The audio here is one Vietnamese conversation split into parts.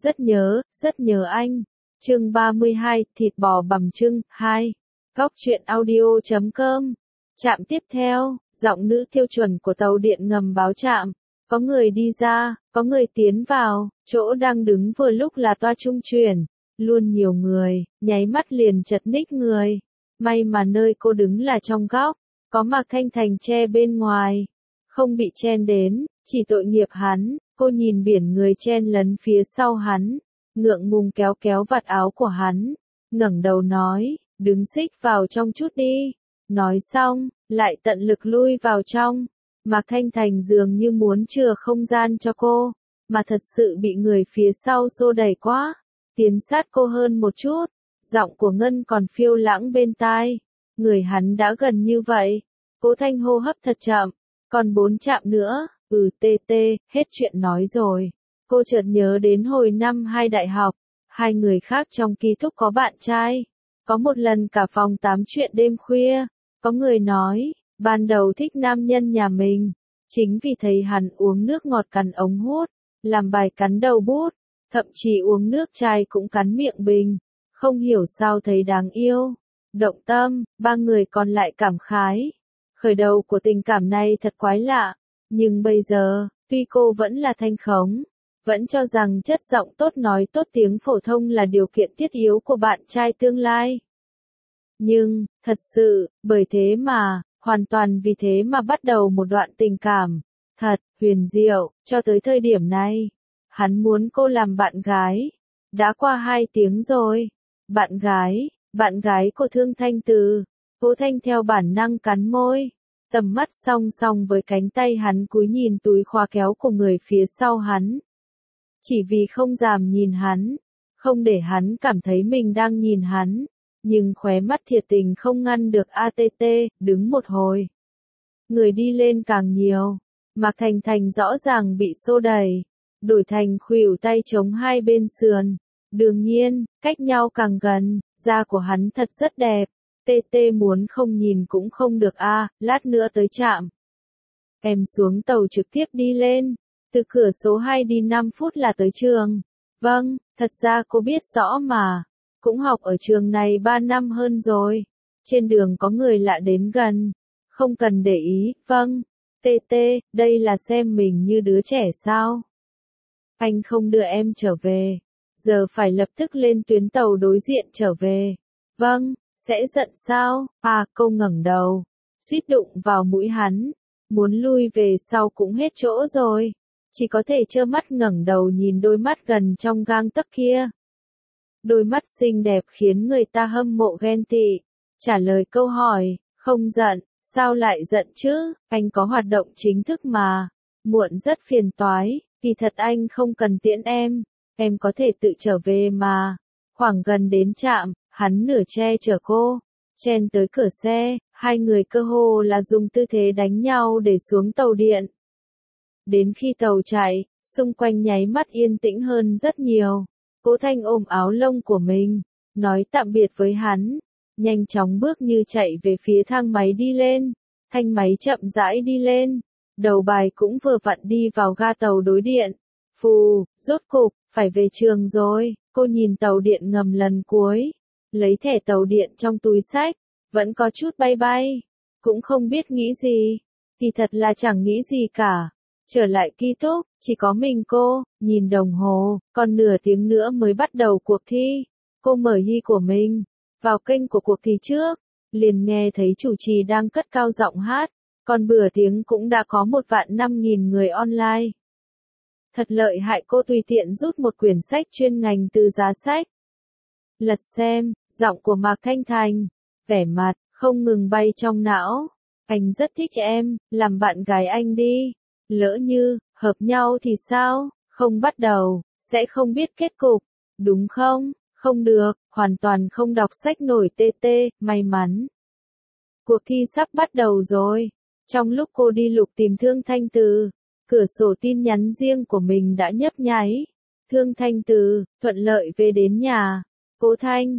rất nhớ anh. Chương 32, thịt bò bằm chưng, 2. Góc truyện audio.com. Trạm tiếp theo, giọng nữ tiêu chuẩn của tàu điện ngầm báo trạm. Có người đi ra, có người tiến vào, chỗ đang đứng vừa lúc là toa trung chuyển. Luôn nhiều người, nháy mắt liền chật ních người. May mà nơi cô đứng là trong góc, có Mạc Thanh Thành che bên ngoài. Không bị chen đến, chỉ tội nghiệp hắn, cô nhìn biển người chen lấn phía sau hắn. Ngượng ngùng kéo kéo vạt áo của hắn, ngẩng đầu nói, đứng xích vào trong chút đi. Nói xong, lại tận lực lui vào trong. Mạc Thanh Thành dường như muốn chừa không gian cho cô, mà thật sự bị người phía sau xô đẩy quá. Tiến sát cô hơn một chút, giọng của Ngân còn phiêu lãng bên tai. Người hắn đã gần như vậy. Cố Thanh hô hấp thật chậm, còn 4 chạm nữa, hết chuyện nói rồi. Cô chợt nhớ đến hồi năm 2 đại học, 2 người khác trong ký túc có bạn trai. Có một lần cả phòng 8 chuyện đêm khuya, có người nói, ban đầu thích nam nhân nhà mình, chính vì thấy hắn uống nước ngọt cắn ống hút, làm bài cắn đầu bút, thậm chí uống nước chai cũng cắn miệng bình, không hiểu sao thấy đáng yêu. Động tâm, 3 người còn lại cảm khái. Khởi đầu của tình cảm này thật quái lạ, nhưng bây giờ, tuy cô vẫn là thanh khống, vẫn cho rằng chất giọng tốt nói tốt tiếng phổ thông là điều kiện thiết yếu của bạn trai tương lai. Nhưng, thật sự, bởi thế mà, hoàn toàn vì thế mà bắt đầu một đoạn tình cảm, thật, huyền diệu, cho tới thời điểm này. Hắn muốn cô làm bạn gái. Đã qua 2 tiếng rồi. Bạn gái của Thương Thanh Từ. Cố Thanh theo bản năng cắn môi. Tầm mắt song song với cánh tay hắn cúi nhìn túi khóa kéo của người phía sau hắn. Chỉ vì không dám nhìn hắn, không để hắn cảm thấy mình đang nhìn hắn, nhưng khóe mắt thiệt tình không ngăn được đứng một hồi. Người đi lên càng nhiều, Mạc Thành Thành rõ ràng bị xô đẩy, đổi thành khuỷu tay chống hai bên sườn. Đương nhiên, cách nhau càng gần, da của hắn thật rất đẹp. Muốn không nhìn cũng không được lát nữa tới trạm. Em xuống tàu trực tiếp đi lên. Từ cửa số 2 đi 5 phút là tới trường. Vâng, thật ra cô biết rõ mà. Cũng học ở trường này 3 năm hơn rồi. Trên đường có người lạ đến gần. Không cần để ý, vâng. Đây là xem mình như đứa trẻ sao? Anh không đưa em trở về. Giờ phải lập tức lên tuyến tàu đối diện trở về. Vâng, sẽ giận sao? Cô ngẩng đầu. Suýt đụng vào mũi hắn. Muốn lui về sau cũng hết chỗ rồi. Chỉ có thể trơ mắt ngẩng đầu nhìn đôi mắt gần trong gang tấc kia. Đôi mắt xinh đẹp khiến người ta hâm mộ ghen tị. Trả lời câu hỏi, không giận, sao lại giận chứ, anh có hoạt động chính thức mà. Muộn rất phiền toái, kỳ thật anh không cần tiễn em có thể tự trở về mà. Khoảng gần đến trạm, hắn nửa che chở cô, chen tới cửa xe, hai người cơ hồ là dùng tư thế đánh nhau để xuống tàu điện. Đến khi tàu chạy, xung quanh nháy mắt yên tĩnh hơn rất nhiều. Cố Thanh ôm áo lông của mình, nói tạm biệt với hắn, nhanh chóng bước như chạy về phía thang máy đi lên. Thanh máy chậm rãi đi lên, đầu bài cũng vừa vặn đi vào ga tàu đối điện. Phù, rốt cục, phải về trường rồi. Cô nhìn tàu điện ngầm lần cuối, lấy thẻ tàu điện trong túi xách, vẫn có chút bay bay, cũng không biết nghĩ gì, thì thật là chẳng nghĩ gì cả. Trở lại ký túc, chỉ có mình cô, nhìn đồng hồ, còn nửa tiếng nữa mới bắt đầu cuộc thi. Cô mở Yi của mình, vào kênh của cuộc thi trước, liền nghe thấy chủ trì đang cất cao giọng hát, còn bữa tiếng cũng đã có 1.500.000 người online. Thật lợi hại, cô tùy tiện rút một quyển sách chuyên ngành từ giá sách. Lật xem, giọng của Mạc Thanh Thành, vẻ mặt, không ngừng bay trong não. Anh rất thích em, làm bạn gái anh đi. Lỡ như, hợp nhau thì sao, không bắt đầu, sẽ không biết kết cục, đúng không? Không được, hoàn toàn không đọc sách nổi may mắn. Cuộc thi sắp bắt đầu rồi. Trong lúc cô đi lục tìm Thương Thanh Từ, cửa sổ tin nhắn riêng của mình đã nhấp nháy. Thương Thanh Từ, thuận lợi về đến nhà. Cố Thanh,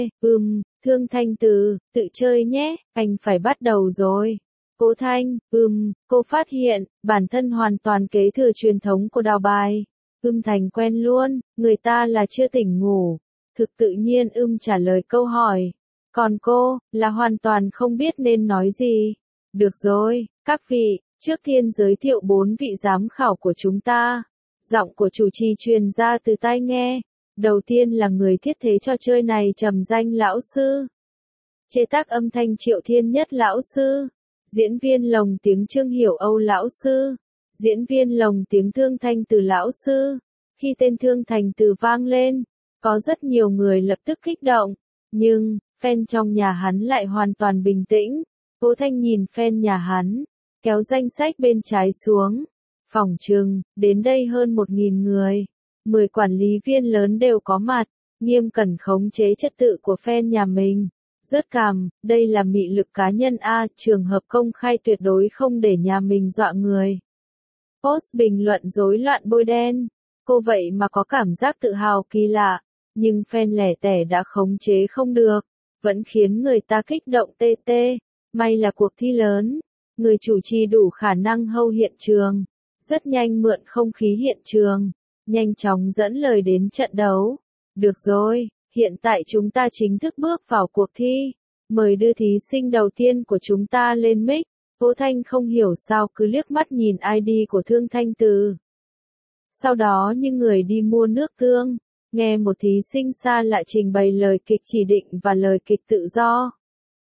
Thương Thanh Từ, tự chơi nhé, anh phải bắt đầu rồi. Cố Thanh, cô phát hiện, bản thân hoàn toàn kế thừa truyền thống của Đào Bài. Thành quen luôn, người ta là chưa tỉnh ngủ. Thực tự nhiên trả lời câu hỏi. Còn cô, là hoàn toàn không biết nên nói gì. Được rồi, các vị, trước tiên giới thiệu 4 vị giám khảo của chúng ta. Giọng của chủ trì truyền ra từ tai nghe. Đầu tiên là người thiết kế trò chơi này trầm danh lão sư. Chế tác âm thanh Triệu Thiên Nhất lão sư. Diễn viên lồng tiếng Trương Hiểu Âu lão sư. Diễn viên lồng tiếng Thương Thanh Từ lão sư. Khi tên Thương Thành Từ vang lên, có rất nhiều người lập tức kích động. Nhưng, fan trong nhà hắn lại hoàn toàn bình tĩnh. Cố Thanh nhìn fan nhà hắn, kéo danh sách bên trái xuống. Phỏng chừng, đến đây hơn 1.000 người. 10 quản lý viên lớn đều có mặt, nghiêm cẩn khống chế trật tự của fan nhà mình. Rớt cằm, đây là mị lực cá nhân a, trường hợp công khai tuyệt đối không để nhà mình dọa người. Post bình luận rối loạn bôi đen. Cô vậy mà có cảm giác tự hào kỳ lạ, nhưng fan lẻ tẻ đã khống chế không được, vẫn khiến người ta kích động tê tê. May là cuộc thi lớn, người chủ trì đủ khả năng hâu hiện trường, rất nhanh mượn không khí hiện trường, nhanh chóng dẫn lời đến trận đấu. Được rồi, hiện tại chúng ta chính thức bước vào cuộc thi. Mời đưa thí sinh đầu tiên của chúng ta lên mic. Cố Thanh không hiểu sao cứ liếc mắt nhìn ID của Thương Thanh Từ. Sau đó như người đi mua nước tương, nghe một thí sinh xa lạ trình bày lời kịch chỉ định và lời kịch tự do.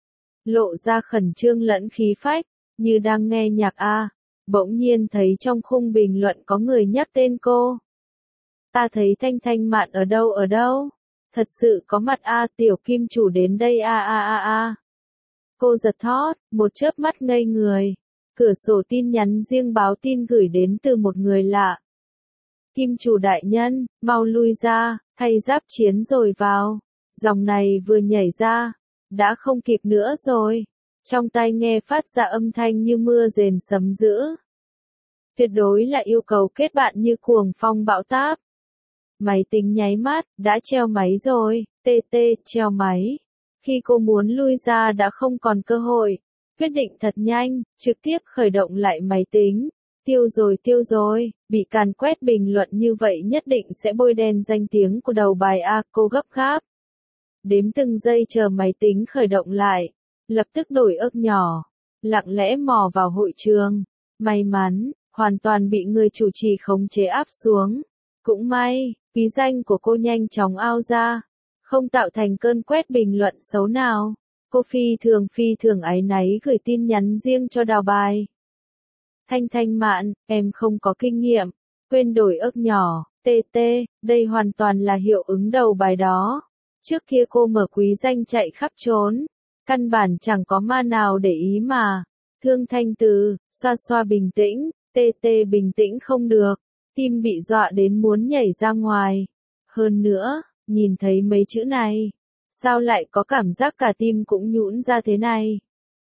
Lộ ra khẩn trương lẫn khí phách, như đang nghe nhạc a. Bỗng nhiên thấy trong khung bình luận có người nhắc tên cô. Ta thấy Thanh Thanh Mạn ở đâu? Thật sự có mặt a, tiểu kim chủ đến đây a. Cô giật thót, một chớp mắt ngây người. Cửa sổ tin nhắn riêng báo tin gửi đến từ một người lạ. Kim chủ đại nhân, mau lui ra, thay giáp chiến rồi vào. Dòng này vừa nhảy ra, đã không kịp nữa rồi. Trong tai nghe phát ra âm thanh như mưa rền sấm dữ. Tuyệt đối là yêu cầu kết bạn như cuồng phong bão táp. Máy tính nháy mắt, đã treo máy rồi, treo máy. Khi cô muốn lui ra đã không còn cơ hội. Quyết định thật nhanh, trực tiếp khởi động lại máy tính. Tiêu rồi, bị càn quét bình luận như vậy nhất định sẽ bôi đen danh tiếng của đầu bài A, cô gấp gáp. Đếm từng giây chờ máy tính khởi động lại, lập tức đổi ức nhỏ, lặng lẽ mò vào hội trường. May mắn, hoàn toàn bị người chủ trì khống chế áp xuống. Cũng may, quý danh của cô nhanh chóng ao ra, không tạo thành cơn quét bình luận xấu nào. Cô phi thường áy náy gửi tin nhắn riêng cho đào bài. Thanh Mạn, em không có kinh nghiệm, quên đổi ức nhỏ, đây hoàn toàn là hiệu ứng đầu bài đó. Trước kia cô mở quý danh chạy khắp trốn, căn bản chẳng có ma nào để ý mà. Thương Thanh Từ, xoa bình tĩnh, bình tĩnh không được, tim bị dọa đến muốn nhảy ra ngoài. Hơn nữa, nhìn thấy mấy chữ này, sao lại có cảm giác cả tim cũng nhũn ra thế này?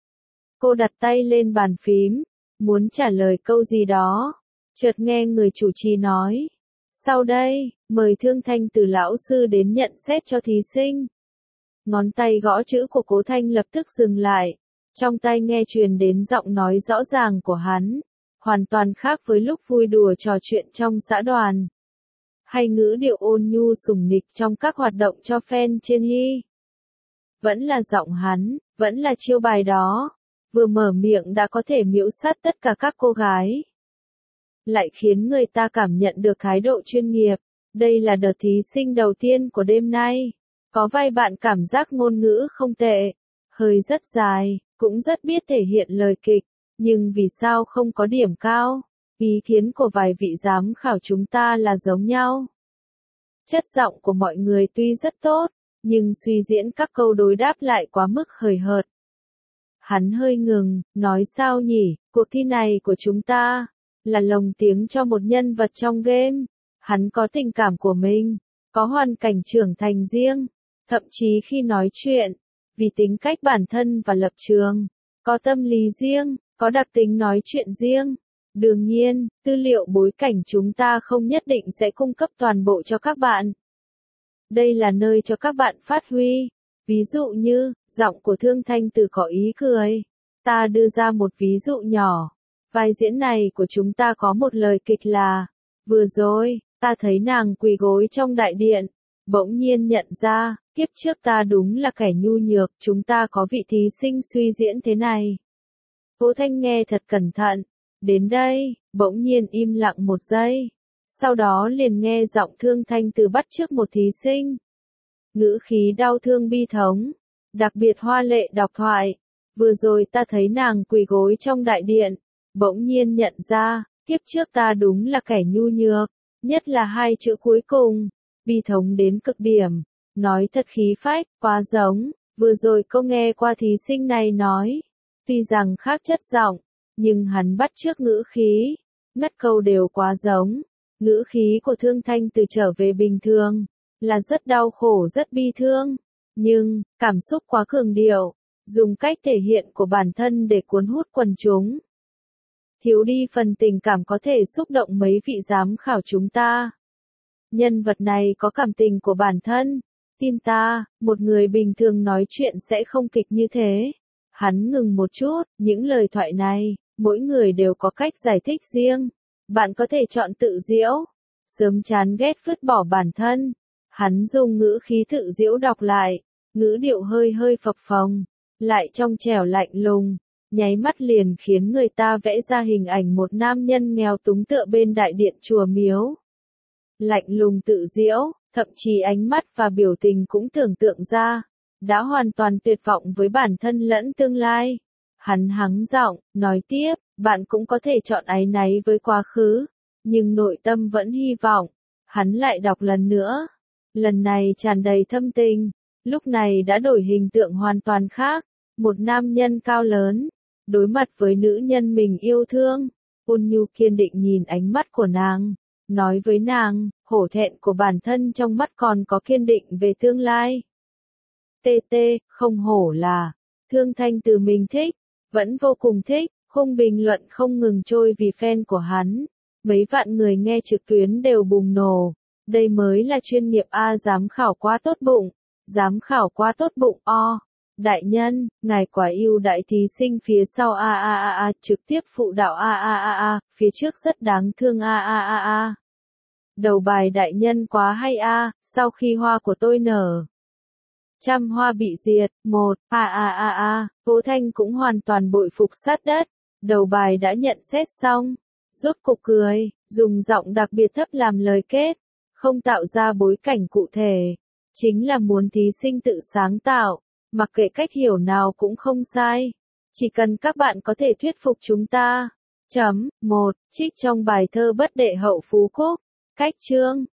Cô đặt tay lên bàn phím, muốn trả lời câu gì đó, chợt nghe người chủ trì nói. Sau đây, mời Thương Thanh Từ lão sư đến nhận xét cho thí sinh. Ngón tay gõ chữ của Cố Thanh lập tức dừng lại, trong tai nghe truyền đến giọng nói rõ ràng của hắn, hoàn toàn khác với lúc vui đùa trò chuyện trong xã đoàn. Hay ngữ điệu ôn nhu sủng nịch trong các hoạt động cho fan trên Hi. Vẫn là giọng hắn, vẫn là chiêu bài đó. Vừa mở miệng đã có thể miễu sát tất cả các cô gái. Lại khiến người ta cảm nhận được thái độ chuyên nghiệp. Đây là đợt thí sinh đầu tiên của đêm nay. Có vài bạn cảm giác ngôn ngữ không tệ. Hơi rất dài, cũng rất biết thể hiện lời kịch. Nhưng vì sao không có điểm cao? Ý kiến của vài vị giám khảo chúng ta là giống nhau. Chất giọng của mọi người tuy rất tốt, nhưng suy diễn các câu đối đáp lại quá mức hời hợt. Hắn hơi ngừng, nói sao nhỉ, cuộc thi này của chúng ta, là lồng tiếng cho một nhân vật trong game. Hắn có tình cảm của mình, có hoàn cảnh trưởng thành riêng, thậm chí khi nói chuyện, vì tính cách bản thân và lập trường, có tâm lý riêng, có đặc tính nói chuyện riêng. Đương nhiên, tư liệu bối cảnh chúng ta không nhất định sẽ cung cấp toàn bộ cho các bạn. Đây là nơi cho các bạn phát huy. Ví dụ như, giọng của Thương Thanh Từ có ý cười. Ta đưa ra một ví dụ nhỏ. Vai diễn này của chúng ta có một lời kịch là, vừa rồi, Ta thấy nàng quỳ gối trong đại điện, bỗng nhiên nhận ra, kiếp trước ta đúng là kẻ nhu nhược, chúng ta có vị thí sinh suy diễn thế này. Cố Thanh nghe thật cẩn thận, đến đây, bỗng nhiên im lặng một giây, sau đó liền nghe giọng Thương Thanh từ bắt chước một thí sinh. Ngữ khí đau thương bi thống, đặc biệt hoa lệ đọc thoại, vừa rồi ta thấy nàng quỳ gối trong đại điện, bỗng nhiên nhận ra, kiếp trước ta đúng là kẻ nhu nhược, nhất là hai chữ cuối cùng, bi thống đến cực điểm, nói thật khí phách, quá giống, vừa rồi câu nghe qua thí sinh này nói, tuy rằng khác chất giọng, nhưng hắn bắt chước ngữ khí, ngắt câu đều quá giống, ngữ khí của Thương Thanh từ trở về bình thường, là rất đau khổ rất bi thương, nhưng, cảm xúc quá cường điệu, dùng cách thể hiện của bản thân để cuốn hút quần chúng. Thiếu đi phần tình cảm có thể xúc động mấy vị giám khảo chúng ta. Nhân vật này có cảm tình của bản thân, tin ta, một người bình thường nói chuyện sẽ không kịch như thế. Hắn ngừng một chút, những lời thoại này, mỗi người đều có cách giải thích riêng. Bạn có thể chọn tự diễu, sớm chán ghét vứt bỏ bản thân. Hắn dùng ngữ khí tự diễu đọc lại, ngữ điệu hơi hơi phập phồng, lại trong trẻo lạnh lùng, nháy mắt liền khiến người ta vẽ ra hình ảnh một nam nhân nghèo túng tựa bên đại điện chùa miếu. Lạnh lùng tự diễu, thậm chí ánh mắt và biểu tình cũng tưởng tượng ra, đã hoàn toàn tuyệt vọng với bản thân lẫn tương lai. Hắn hắng giọng, nói tiếp, bạn cũng có thể chọn áy náy với quá khứ, nhưng nội tâm vẫn hy vọng. Hắn lại đọc lần nữa, lần này tràn đầy thâm tình, lúc này đã đổi hình tượng hoàn toàn khác, một nam nhân cao lớn, đối mặt với nữ nhân mình yêu thương, ôn nhu kiên định nhìn ánh mắt của nàng, nói với nàng, hổ thẹn của bản thân trong mắt còn có kiên định về tương lai. TT, không hổ là, Thương Thanh từ mình thích, vẫn vô cùng thích, khung bình luận không ngừng trôi vì fan của hắn, mấy vạn người nghe trực tuyến đều bùng nổ, đây mới là chuyên nghiệp a, giám khảo quá tốt bụng, giám khảo quá tốt bụng o. Đại nhân, ngài quá yêu đại thí sinh phía sau trực tiếp phụ đạo phía trước rất đáng thương Đầu bài đại nhân quá hay sau khi hoa của tôi nở, trăm hoa bị diệt, một Cố Thanh cũng hoàn toàn bội phục sát đất, đầu bài đã nhận xét xong, rốt cục cười, dùng giọng đặc biệt thấp làm lời kết, không tạo ra bối cảnh cụ thể, chính là muốn thí sinh tự sáng tạo. Mặc kệ cách hiểu nào cũng không sai. Chỉ cần các bạn có thể thuyết phục chúng ta. 1. Trích trong bài thơ Bất đệ hậu Phú Quốc. Cách chương.